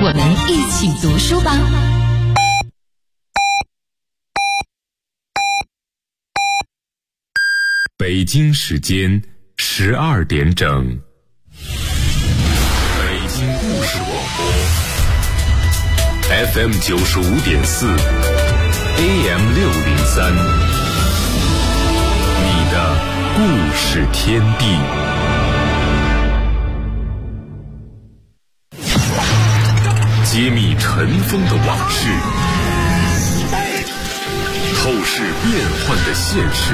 我们一起读书吧。 北京时间12点整，北京故事广播 FM 95.4 AM 603，你的故事天地。揭秘尘封的往事，透视变幻的现实，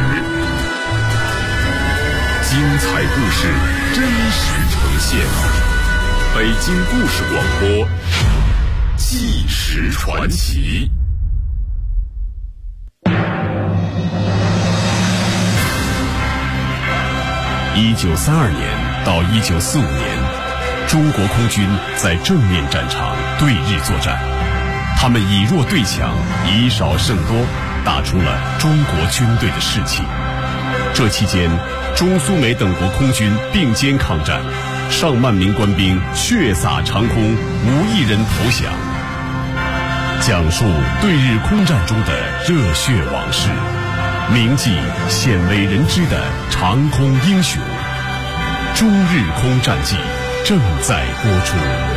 精彩故事真实呈现。北京故事广播，纪实传奇。1932年到1945年。中国空军在正面战场对日作战，他们以弱对强，以少胜多，打出了中国军队的士气。这期间，中苏美等国空军并肩抗战，上万名官兵血洒长空，无一人投降。讲述对日空战中的热血往事，铭记鲜为人知的长空英雄。中日空战记正在播出。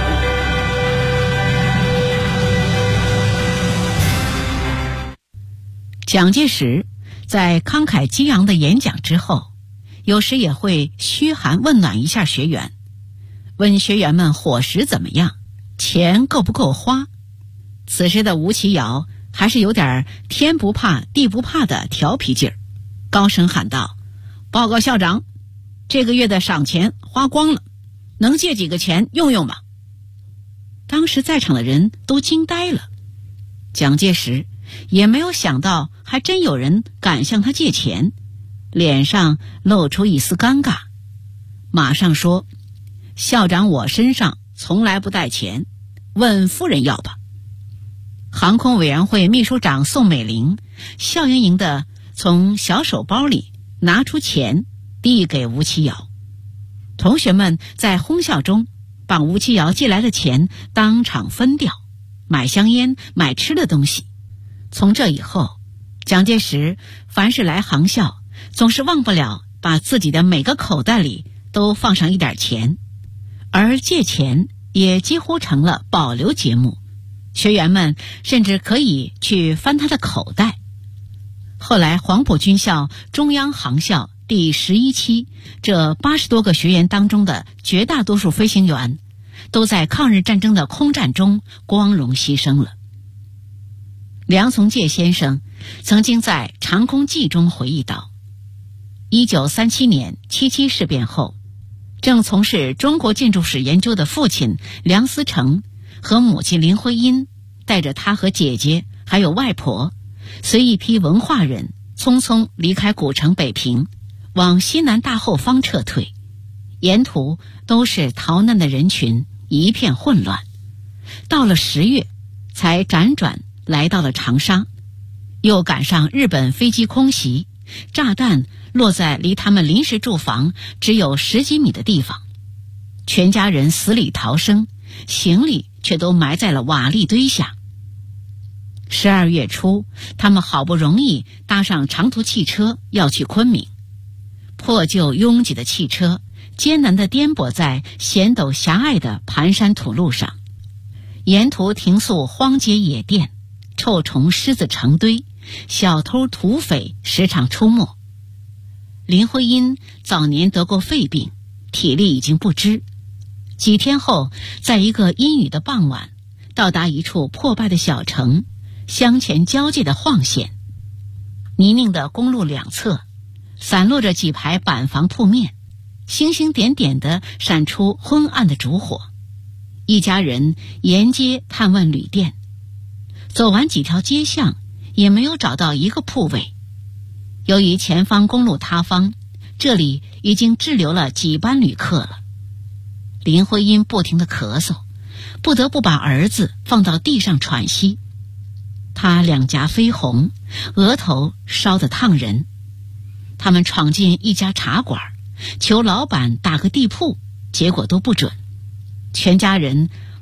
蒋介石在慷慨激昂的演讲之后，有时也会嘘寒问暖一下学员，问学员们伙食怎么样，钱够不够花。此时的吴奇瑶还是有点天不怕地不怕的调皮劲儿，高声喊道：“报告校长，这个月的赏钱花光了，能借几个钱用用吗？”当时在场的人都惊呆了，蒋介石也没有想到还真有人敢向他借钱，脸上露出一丝尴尬，马上说：“校长，我身上从来不带钱，问夫人要吧。”航空委员会秘书长宋美龄笑盈盈地从小手包里拿出钱递给吴奇瑶。同学们在哄笑中把吴奇瑶借来的钱当场分掉，买香烟，买吃的东西。从这以后，蒋介石凡是来航校，总是忘不了把自己的每个口袋里都放上一点钱，而借钱也几乎成了保留节目。学员们甚至可以去翻他的口袋。后来黄埔军校中央航校第11期，这80多个学员当中的绝大多数飞行员都在抗日战争的空战中光荣牺牲了。梁从诫先生曾经在《长空记》中回忆道，1937年77事变后，正从事中国建筑史研究的父亲梁思成和母亲林徽因带着他和姐姐还有外婆，随一批文化人匆匆离开古城北平，往西南大后方撤退。沿途都是逃难的人群，一片混乱。到了10月，才辗转来到了长沙，又赶上日本飞机空袭，炸弹落在离他们临时住房只有10几米的地方，全家人死里逃生，行李却都埋在了瓦砾堆下。12月初，他们好不容易搭上长途汽车要去昆明。破旧拥挤的汽车艰难地颠簸在险陡狭隘的盘山土路上，沿途停宿荒街野店，臭虫虱子成堆，小偷土匪时常出没。林徽因早年得过肺病，体力已经不支。几天后，在一个阴雨的傍晚，到达一处破败的小城，乡前交界的晃县。泥泞的公路两侧散落着几排板房铺面，星星点点地闪出昏暗的烛火。一家人沿街探问旅店，走完几条街巷也没有找到一个铺位。由于前方公路塌方，这里已经滞留了几班旅客了。林徽因不停地咳嗽，不得不把儿子放到地上喘息。她两颊绯红，额头烧得烫人。他们闯进一家茶馆，求老板打个地铺，结果都不准。全家人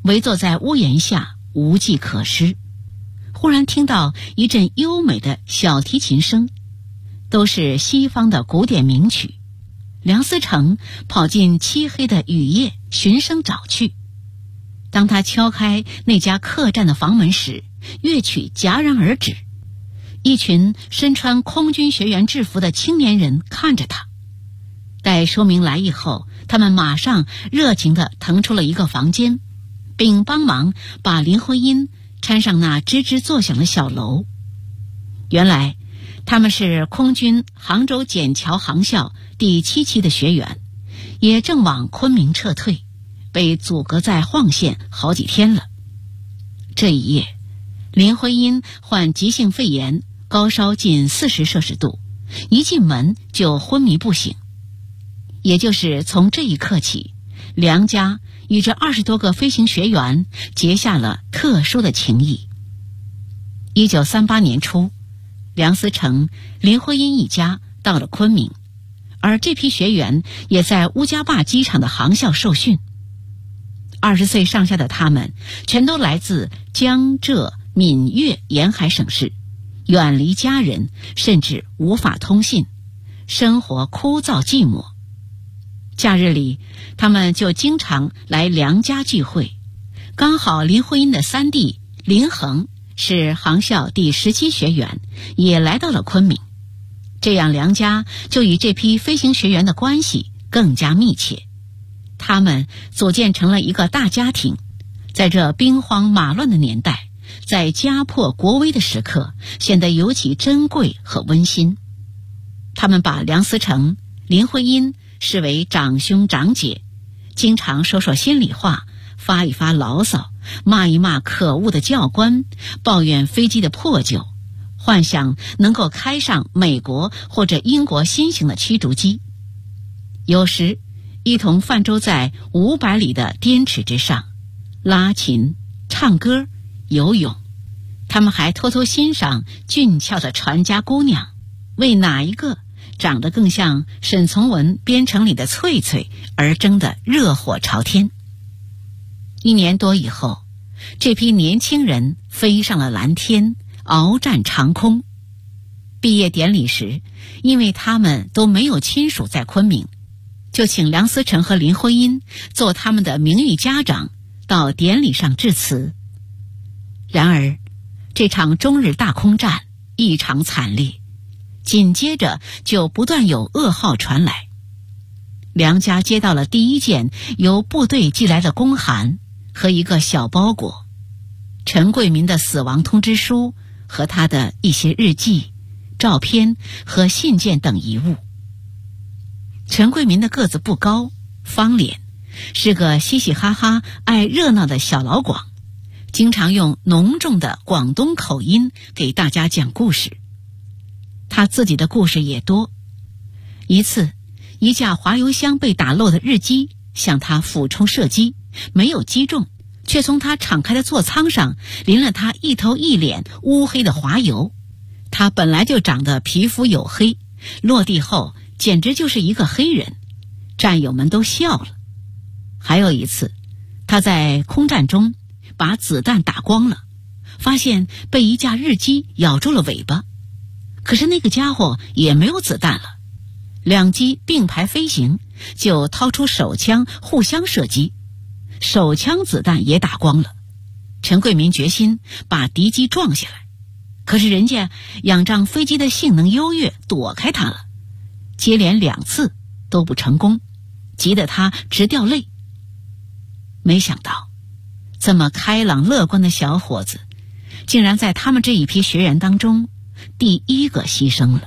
围坐在屋檐下，无计可施。忽然听到一阵优美的小提琴声，都是西方的古典名曲。梁思成跑进漆黑的雨夜，循声找去。当他敲开那家客栈的房门时，乐曲戛然而止。一群身穿空军学员制服的青年人看着他。待说明来意后，他们马上热情地腾出了一个房间，并帮忙把林徽因搀上那吱吱作响的小楼。原来他们是空军杭州笕桥航校第7期的学员，也正往昆明撤退，被阻隔在晃县好几天了。这一夜，林徽因患急性肺炎，高烧近40摄氏度，一进门就昏迷不醒。也就是从这一刻起，梁家与这20多个飞行学员结下了特殊的情谊。1938年初，梁思成、林徽因一家到了昆明，而这批学员也在乌家坝机场的航校受训。20岁上下的他们全都来自江浙闽粤沿海省市，远离家人，甚至无法通信，生活枯燥寂寞。假日里，他们就经常来梁家聚会。刚好林徽因的三弟林衡是航校第17学员，也来到了昆明。这样梁家就与这批飞行学员的关系更加密切。他们组建成了一个大家庭，在这兵荒马乱的年代，在家破国危的时刻，显得尤其珍贵和温馨。他们把梁思成、林徽因视为长兄长姐，经常说说心里话，发一发牢骚，骂一骂可恶的教官，抱怨飞机的破旧，幻想能够开上美国或者英国新型的驱逐机。有时一同泛舟在500里的滇池之上，拉琴、唱歌、游泳。他们还偷偷欣赏俊俏的船家姑娘，为哪一个长得更像沈从文编程里的翠翠而争得热火朝天。1年多以后，这批年轻人飞上了蓝天，鏖战长空。毕业典礼时，因为他们都没有亲属在昆明，就请梁思成和林徽因做他们的名誉家长，到典礼上致辞。然而这场中日大空战异常惨烈，紧接着就不断有噩耗传来。梁家接到了第一件由部队寄来的公函和一个小包裹，陈桂民的死亡通知书和他的一些日记、照片和信件等遗物。陈桂民的个子不高，方脸，是个嘻嘻哈哈、爱热闹的小老广，经常用浓重的广东口音给大家讲故事。他自己的故事也多。一次，一架滑油箱被打漏的日机向他俯冲射击，没有击中，却从他敞开的座舱上淋了他一头一脸乌黑的滑油。他本来就长得皮肤黝黑，落地后简直就是一个黑人，战友们都笑了。还有一次，他在空战中把子弹打光了，发现被一架日机咬住了尾巴，可是那个家伙也没有子弹了。两机并排飞行，就掏出手枪互相射击，手枪子弹也打光了。陈桂民决心把敌机撞下来，可是人家仰仗飞机的性能优越躲开它了，接连2次都不成功，急得他直掉泪。没想到这么开朗乐观的小伙子，竟然在他们这一批学员当中第一个牺牲了。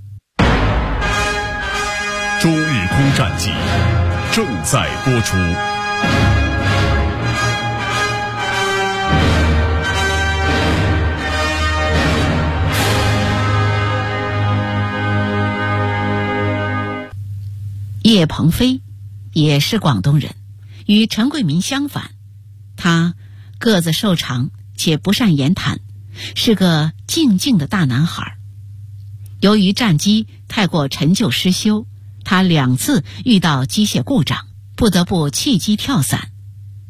中日空战记正在播出。 叶鹏飞也是广东人，与陈桂民相反，他个子瘦长且不善言谈，是个静静的大男孩。由于战机太过陈旧失修，他2次遇到机械故障，不得不弃机跳伞。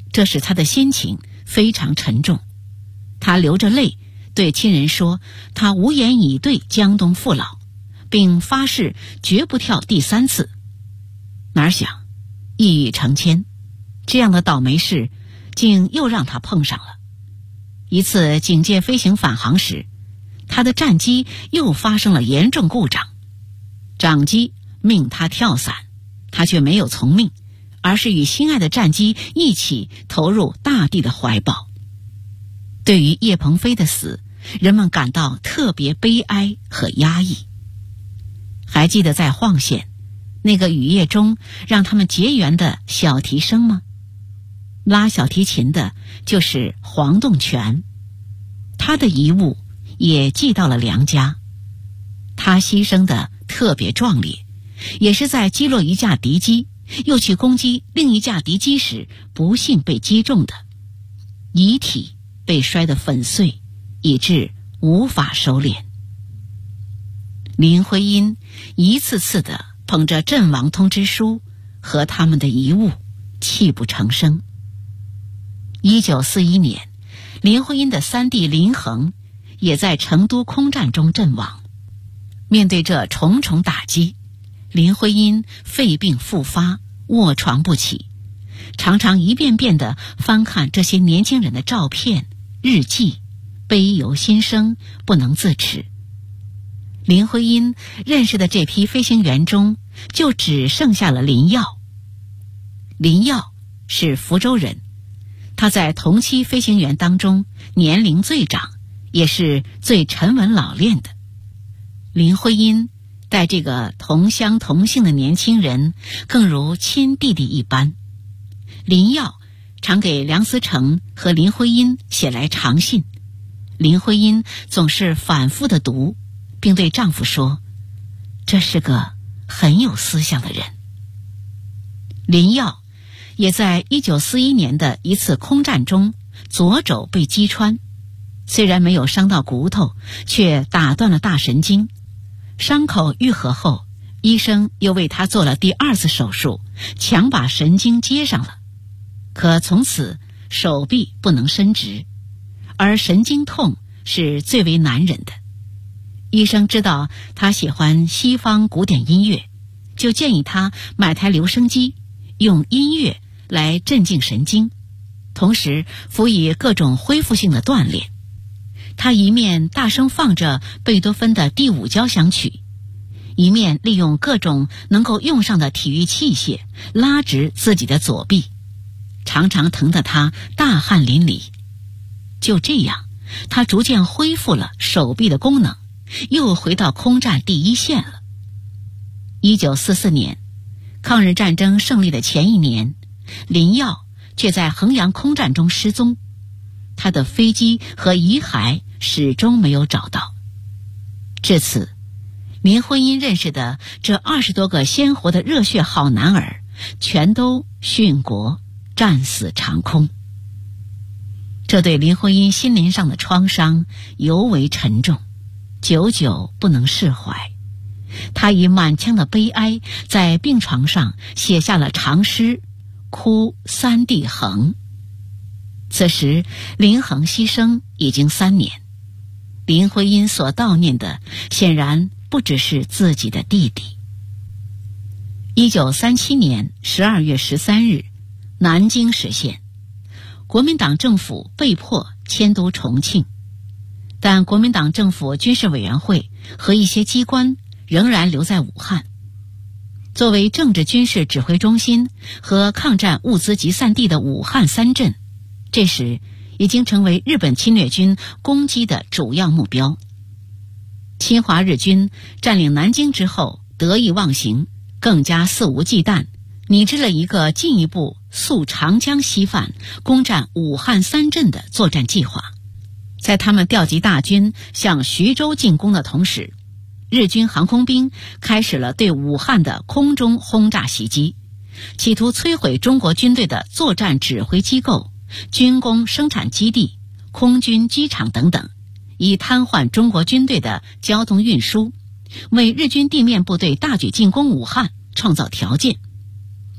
这使他的心情非常沉重。他流着泪对亲人说，他无言以对江东父老，并发誓绝不跳第3次。哪想一语成千，这样的倒霉事竟又让他碰上了。一次警戒飞行返航时，他的战机又发生了严重故障，长机命他跳伞，他却没有从命，而是与心爱的战机一起投入大地的怀抱。对于叶鹏飞的死，人们感到特别悲哀和压抑。还记得在晃县那个雨夜中让他们结缘的小提声吗？拉小提琴的就是黄栋全，他的遗物也寄到了梁家。他牺牲的特别壮烈，也是在击落一架敌机，又去攻击另一架敌机时不幸被击中的，遗体被摔得粉碎，以致无法收敛。林徽因一次次地捧着阵亡通知书和他们的遗物，泣不成声。1941年，林徽因的三弟林衡也在成都空战中阵亡。面对这重重打击，林徽因肺病复发，卧床不起，常常一遍遍地翻看这些年轻人的照片、日记，悲由心生，不能自持。林徽因认识的这批飞行员中，就只剩下了林耀。林耀是福州人，他在同期飞行员当中年龄最长，也是最沉稳老练的。林徽因待这个同乡同姓的年轻人更如亲弟弟一般。林耀常给梁思成和林徽因写来长信，林徽因总是反复地读，并对丈夫说，这是个很有思想的人。林耀也在1941年的一次空战中左肘被击穿，虽然没有伤到骨头，却打断了大神经。伤口愈合后，医生又为他做了第2次手术，强把神经接上了。可从此手臂不能伸直，而神经痛是最为难忍的。医生知道他喜欢西方古典音乐，就建议他买台留声机，用音乐来镇静神经，同时辅以各种恢复性的锻炼。他一面大声放着贝多芬的第5交响曲，一面利用各种能够用上的体育器械拉直自己的左臂，常常疼得他大汗淋漓。就这样，他逐渐恢复了手臂的功能，又回到空战第1线了。1944年，抗日战争胜利的前一年，林耀却在衡阳空战中失踪，他的飞机和遗骸始终没有找到。至此，林徽因认识的这20多个鲜活的热血好男儿，全都殉国，战死长空。这对林徽因心灵上的创伤尤为沉重，久久不能释怀。她以满腔的悲哀，在病床上写下了长诗《哭三弟衡》。此时林衡牺牲已经3年，林徽因所悼念的显然不只是自己的弟弟。1937年12月13日，南京实现，国民党政府被迫迁都重庆，但国民党政府军事委员会和一些机关仍然留在武汉。作为政治军事指挥中心和抗战物资集散地的武汉3镇，这时已经成为日本侵略军攻击的主要目标。侵华日军占领南京之后得意忘形，更加肆无忌惮，拟制了一个进一步溯长江西泛攻占武汉3镇的作战计划。在他们调集大军向徐州进攻的同时，日军航空兵开始了对武汉的空中轰炸袭击，企图摧毁中国军队的作战指挥机构、军工生产基地、空军机场等等，以瘫痪中国军队的交通运输，为日军地面部队大举进攻武汉创造条件。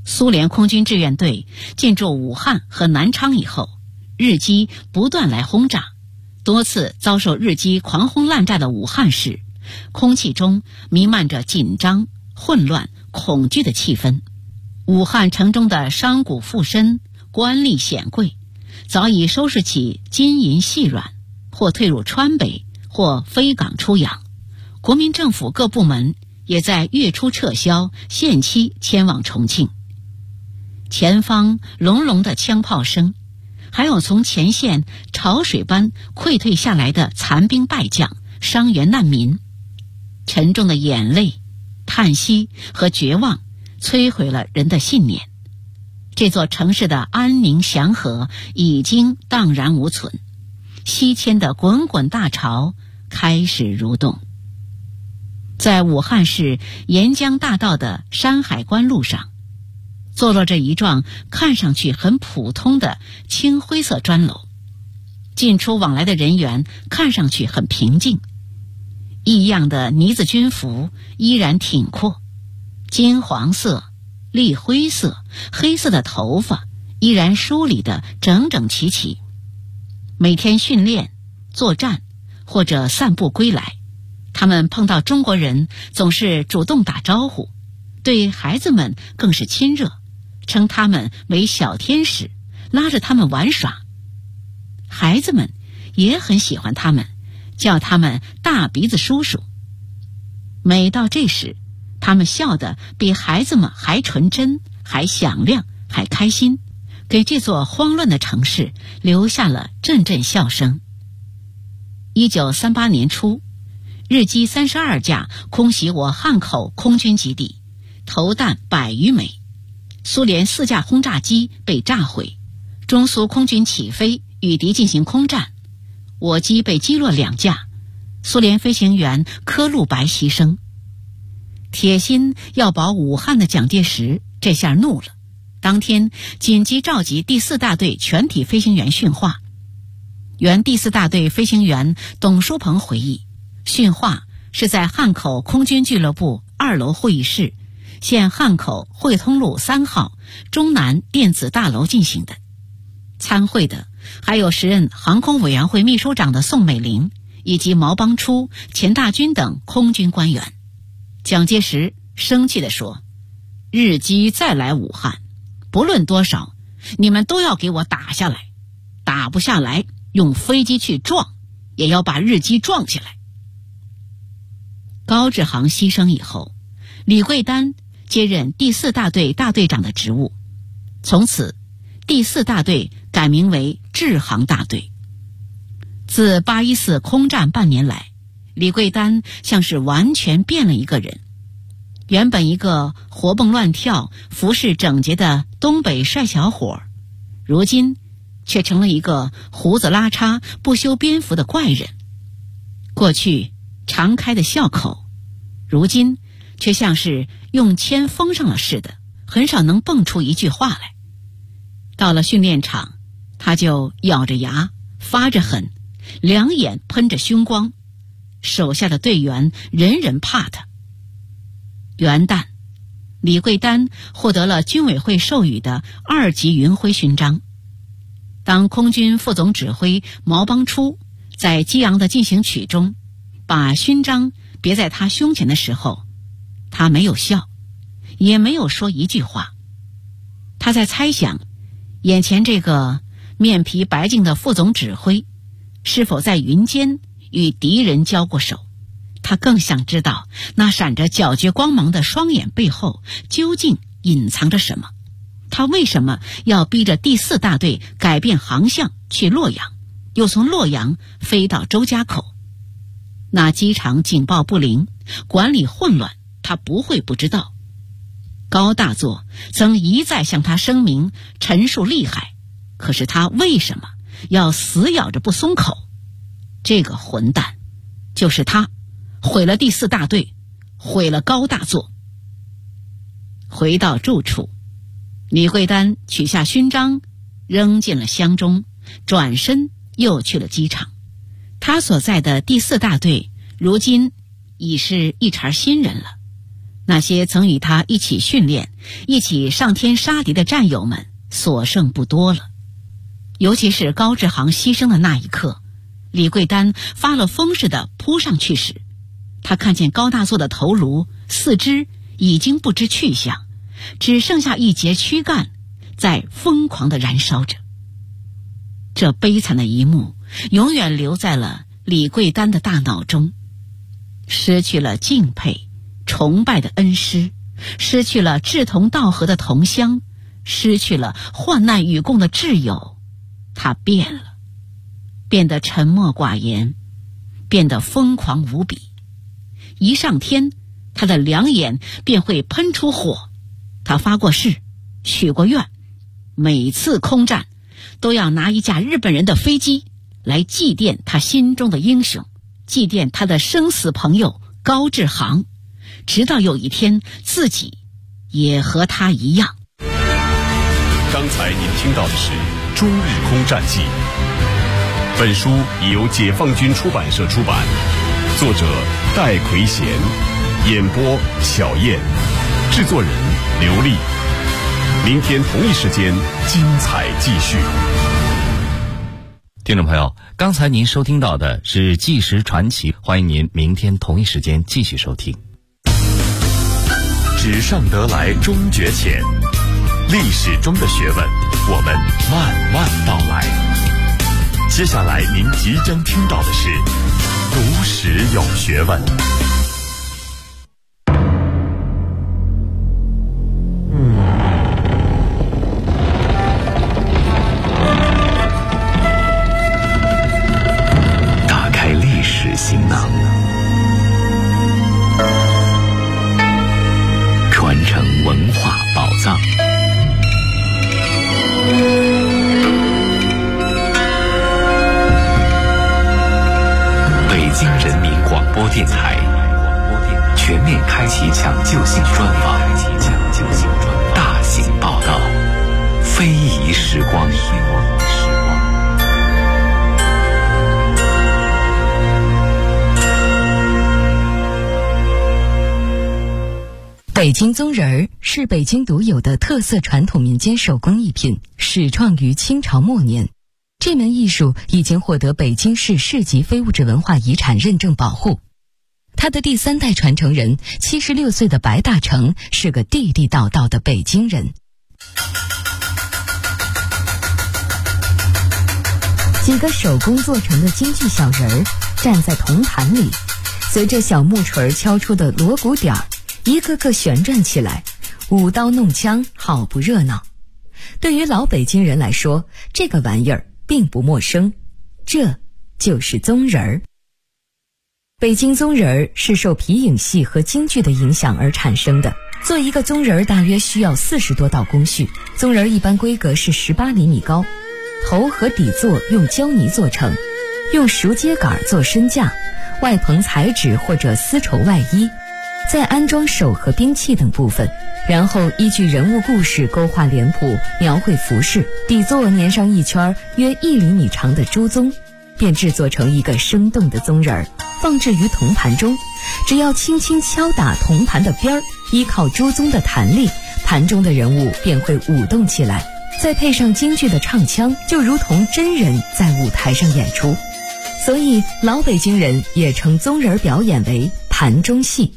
苏联空军志愿队进驻武汉和南昌以后，日机不断来轰炸，多次遭受日机狂轰滥炸的武汉市，空气中弥漫着紧张、混乱、恐惧的气氛。武汉城中的商贾富绅、官吏显贵，早已收拾起金银细软，或退入川北，或飞港出洋。国民政府各部门也在月初撤销，限期迁往重庆。前方隆隆的枪炮声，还有从前线潮水般溃退下来的残兵败将、伤员难民，沉重的眼泪、叹息和绝望摧毁了人的信念。这座城市的安宁祥和已经荡然无存，西迁的滚滚大潮开始蠕动。在武汉市沿江大道的山海关路上，坐落着一幢看上去很普通的青灰色砖楼，进出往来的人员看上去很平静。异样的呢子军服依然挺阔，金黄色、栗灰色、黑色的头发依然梳理得整整齐齐。每天训练、作战或者散步归来，他们碰到中国人总是主动打招呼，对孩子们更是亲热，称他们为小天使，拉着他们玩耍。孩子们也很喜欢他们，叫他们大鼻子叔叔。每到这时，他们笑得比孩子们还纯真，还响亮，还开心，给这座慌乱的城市留下了阵阵笑声。1938年初，日机32架空袭我汉口空军基地，投弹100余枚，苏联4架轰炸机被炸毁，中苏空军起飞与敌进行空战，我机被击落2架，苏联飞行员柯路白牺牲。铁心要保武汉的蒋介石这下怒了，当天紧急召集第4大队全体飞行员训话。原第4大队飞行员董书鹏回忆，训话是在汉口空军俱乐部2楼会议室，现汉口汇通路3号中南电子大楼进行的。参会的还有时任航空委员会秘书长的宋美龄，以及毛邦初、钱大钧等空军官员。蒋介石生气地说，日机再来武汉，不论多少，你们都要给我打下来，打不下来用飞机去撞，也要把日机撞起来。高志航牺牲以后，李桂丹接任第4大队大队长的职务，从此第4大队改名为志航大队。自814空战半年来，李桂丹像是完全变了一个人。原本一个活蹦乱跳、服饰整洁的东北帅小伙，如今却成了一个胡子拉碴、不修边幅的怪人。过去常开的笑口，如今却像是用铅封上了似的，很少能蹦出一句话来。到了训练场，他就咬着牙，发着狠，两眼喷着凶光，手下的队员人人怕他。元旦，李桂丹获得了军委会授予的2级云辉勋章。当空军副总指挥毛邦初在激昂的进行曲中把勋章别在他胸前的时候，他没有笑，也没有说一句话。他在猜想，眼前这个面皮白净的副总指挥是否在云间与敌人交过手。他更想知道那闪着皎洁光芒的双眼背后究竟隐藏着什么。他为什么要逼着第4大队改变航向去洛阳，又从洛阳飞到周家口？那机场警报不灵，管理混乱，他不会不知道。高大作曾一再向他声明陈述厉害，可是他为什么要死咬着不松口？这个混蛋就是他，毁了第4大队，毁了高大作。回到住处，李桂丹取下勋章，扔进了箱中，转身又去了机场。他所在的第4大队如今已是一茬新人了， 那些曾与他一起训练、一起上天杀敌的战友们所剩不多了。尤其是高志航牺牲的那一刻，李桂丹发了疯似的扑上去时，他看见高大作的头颅、四肢已经不知去向，只剩下一截躯干在疯狂地燃烧着。这悲惨的一幕永远留在了李桂丹的大脑中，失去了敬佩、崇拜的恩师，失去了志同道合的同乡，失去了患难与共的挚友。他变了，变得沉默寡言，变得疯狂无比。一上天，他的两眼便会喷出火。他发过誓，许过愿，每次空战都要拿一架日本人的飞机来祭奠他心中的英雄，祭奠他的生死朋友高志航，直到有一天自己也和他一样。 刚才您听到的是《中日空战记》，本书已由解放军出版社出版，作者戴奎贤，演播小燕，制作人刘丽。明天同一时间精彩继续。 听众朋友，刚才您收听到的是纪实传奇，欢迎您明天同一时间继续收听。 纸上得来终觉浅，历史中的学问，我们慢慢道来。接下来您即将听到的是读史有学问。 打开历史行囊，传承文化宝藏。北京人民广播电台全面开启抢救性专访，大型报道，非遗时光。 北京宗人儿是北京独有的特色传统民间手工艺品，始创于清朝末年。这门艺术已经获得北京市市级非物质文化遗产认证保护。他的第三代传承人76岁的白大成是个地地道道的北京人。几个手工做成的京剧小人儿站在铜盘里，随着小木锤敲出的锣鼓点儿，一个个旋转起来，舞刀弄枪，好不热闹。对于老北京人来说，这个玩意儿并不陌生，这就是宗人儿。北京宗人儿是受皮影戏和京剧的影响而产生的。做一个宗人儿大约需要40多道工序，宗人儿一般规格是18厘米高，头和底座用胶泥做成，用熟秸秆做身架，外棚彩纸或者丝绸外衣，再安装手和兵器等部分，然后依据人物故事勾画脸谱，描绘服饰，底座粘上一圈约1厘米长的猪鬃，便制作成一个生动的宗人儿，放置于铜盘中。只要轻轻敲打铜盘的边儿，依靠猪鬃的弹力，盘中的人物便会舞动起来，再配上京剧的唱腔，就如同真人在舞台上演出。所以老北京人也称宗人表演为盘中戏。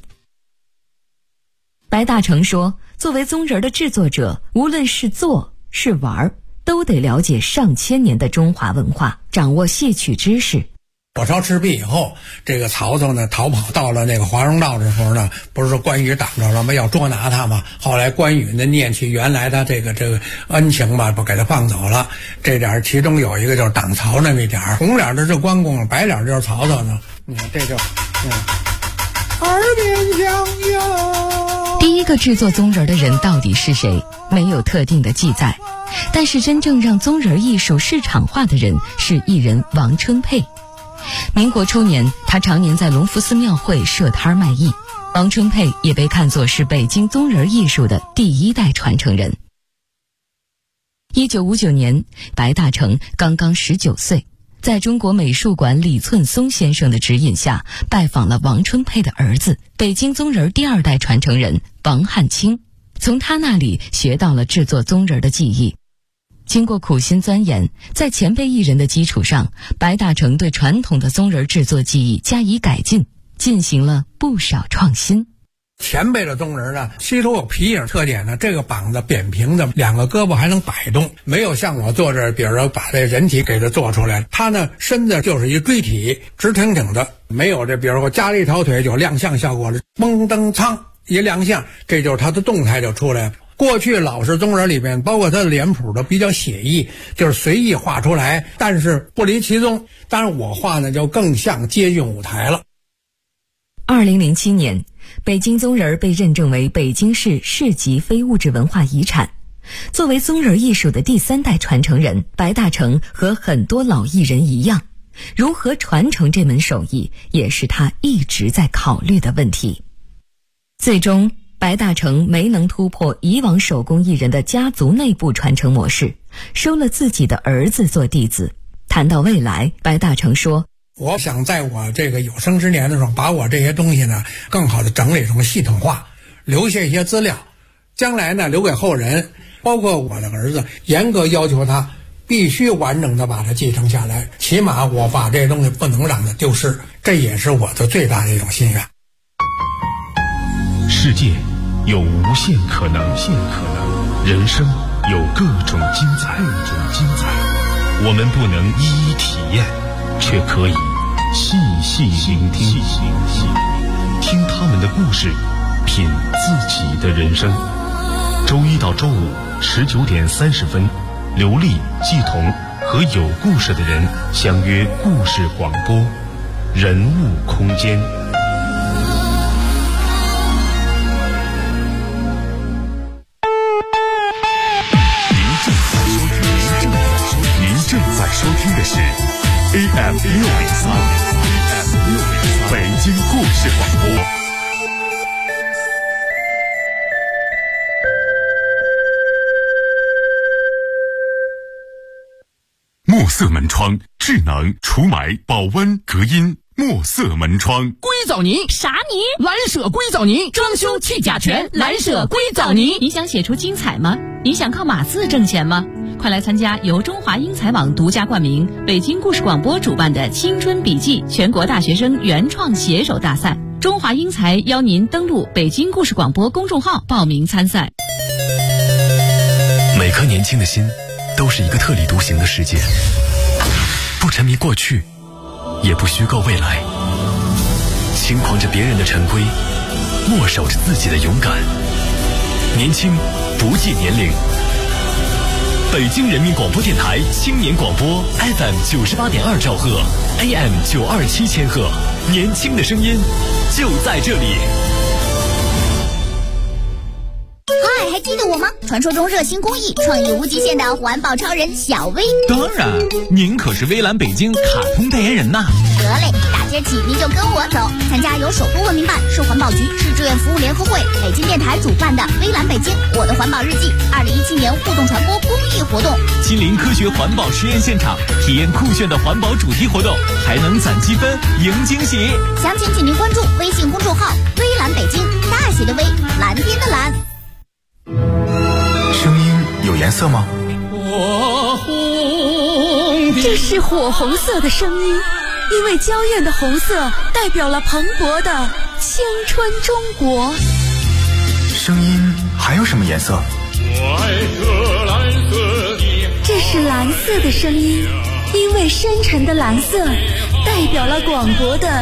白大成说，作为宗人的制作者，无论是做是玩，都得了解上千年的中华文化，掌握戏曲知识。 火烧赤壁以后，这个曹操呢逃跑到了那个华容道的时候呢，不是说关羽挡着了吗？要捉拿他嘛。后来关羽呢念起原来的这个恩情吧，不给他放走了。这点其中有一个就是挡曹那么一点，红脸的是关公，白脸就是曹操呢。你看这就耳边响哟。 第一个制作宗人的人到底是谁？没有特定的记载，但是真正让宗人艺术市场化的人是艺人王春佩。民国初年，他常年在隆福寺庙会设摊卖艺。王春佩也被看作是北京宗人艺术的第1代传承人。1959年，白大成刚刚19岁， 在中国美术馆李寸松先生的指引下，拜访了王春佩的儿子，北京宗人第2代传承人王汉卿，从他那里学到了制作宗人的技艺。经过苦心钻研，在前辈艺人的基础上，白大成对传统的宗人制作技艺加以改进，进行了不少创新。 前辈的宗人呢，吸收有皮影特点呢，这个膀子扁平的，2个胳膊还能摆动，没有像我坐这儿，比如说把这人体给它做出来，他呢身子就是一锥体，直挺挺的，没有这比如说加了一条腿就亮相效果了，嘣噔苍一亮相，这就是他的动态就出来了。过去老式宗人里面，包括他的脸谱都比较写意，就是随意画出来，但是不离其宗。当然我画呢就更像接近舞台了。 2007年，北京宗人被认证为北京市市级非物质文化遗产。作为宗人艺术的第3代传承人，白大成和很多老艺人一样，如何传承这门手艺，也是他一直在考虑的问题。最终，白大成没能突破以往手工艺人的家族内部传承模式，收了自己的儿子做弟子。谈到未来，白大成说， 我想在我这个有生之年的时候，把我这些东西呢更好的整理成系统化，留下一些资料，将来呢留给后人，包括我的儿子，严格要求他必须完整的把它继承下来，起码我把这些东西不能让它丢失，这也是我的最大的一种心愿。 世界有无限可能，人生有各种精彩，我们不能一一体验，却可以细细聆听，听他们的故事，品自己的人生。周一到周五19点30分，刘丽、季彤和有故事的人相约故事广播，人物空间。您正在收听的是 AM 603，北京故事广播。墨色门窗，智能除霾、保温、隔音。墨色门窗， 硅藻泥啥泥？ 蓝舍硅藻泥，装修去甲醛，蓝舍硅藻泥。 你想写出精彩吗？你想靠码字挣钱吗？快来参加由中华英才网独家冠名、北京故事广播主办的青春笔记全国大学生原创写手大赛。中华英才邀您登录北京故事广播公众号报名参赛。 每颗年轻的心都是一个特立独行的世界，不沉迷过去，也不虚构未来，轻狂着别人的陈规，握守着自己的勇敢。年轻不计年龄。北京人民广播电台青年广播 FM 98.2兆赫 AM 927千赫，年轻的声音就在这里。 嗨，还记得我吗？传说中热心公益、创意无极限的环保超人小薇。 当然，您可是微蓝北京卡通代言人呐。 得嘞，大街起您就跟我走，参加由首都文明办、市环保局、市志愿服务联合会、北京电台主办的微蓝北京我的环保日记2017年互动传播公益活动， 亲临科学环保实验现场，体验酷炫的环保主题活动，还能攒积分赢惊喜。 详情请您关注微信公众号微蓝北京，大写的微，蓝天的蓝。 声音有颜色吗？ 这是火红色的声音，因为娇艳的红色代表了蓬勃的青春中国。 声音还有什么颜色？ 这是蓝色的声音，因为深沉的蓝色代表了广博的